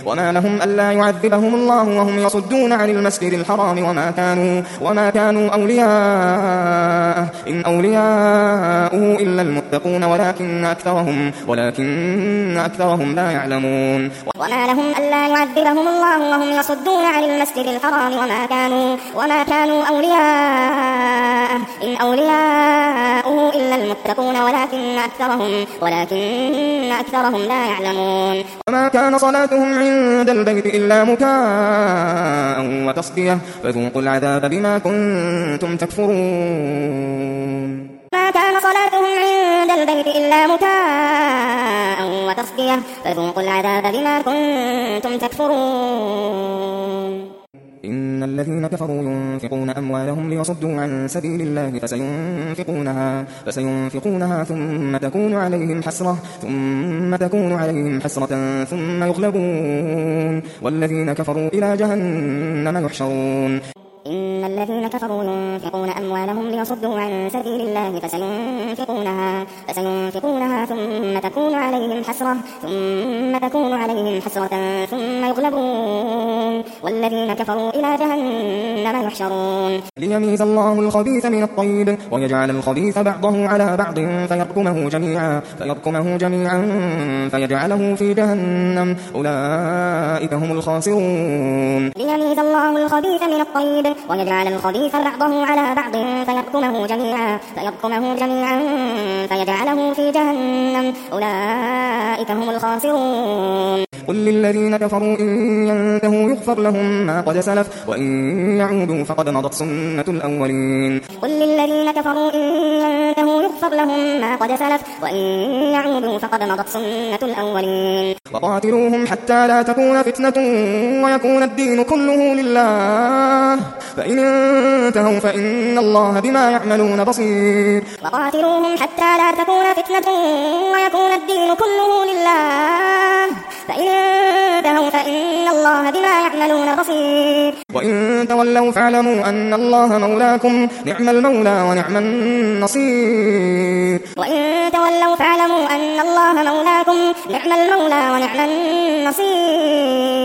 وما لهم ألا يعذبهم الله وهم يصدون عن المسجد الحرام وما كانوا أولياءه إن أولياؤه إلا المتقون ولكن أكثرهم لا يعلمون وما لهم ألا يعذبهم الله وهم يصدون عن المسجد الحرام وما كانوا أولياءه إن أولياؤه إلا المتقون ولكن أكثرهم لا يعلمون وما كان صلاتهم عند البيت إلا مكاء وتصدية فذوقوا العذاب بما كنتم تكفرون ما كان صلاتهم عند البيت إلا مكاء وتصدية فذوقوا العذاب بما كنتم تكفرون إن الذين كفروا ينفقون أموالهم ليصدوا عن سبيل الله فسينفقونها ثم تكون عليهم حسرة ثم يغلبون والذين كفروا إلى جهنم يحشرون إن الذين كفروا ينفقون أموالهم ليصدوا عن سبيل الله فسينفقونها ثم تكون عليهم حسرة ثم يغلبون والذين كفروا إلى جهنم يحشرون ليميز الله الخبيث من الطيب ويجعل الخبيث بعضه على بعض فيركمه جميعا فيجعله في جهنم أولئك هم الخاسرون ليميز الله الخبيث من الطيب ويجعل الخبيث بعضه على بعض فيركمه جميعا فيجعله في جهنم أولئك هم الخاسرون قل للذين كفروا إن ينتهوا يغفر لهم ما قد سلف وإن يعودوا فقد مضت سنة الأولين قل للذين كفروا إن ينتهوا يغفر لهم ما قد سلف وإن يعودوا فقد مضت سنة الأولين وقاتلوهم حتى لا تكون فتنة ويكون الدين كله لله فإن انتهوا فإن الله بما يعملون بصير وقاتلوهم حتى لا تكون فتنة ويكون الدين كله لله فإن انتهوا فإن الله بما يعملون بصير وإن تولوا فاعلموا أن الله مولاكم نعم المولى ونعم النصير وإن تولوا فاعلموا أن الله مولاكم نعم المولى ونعم النصير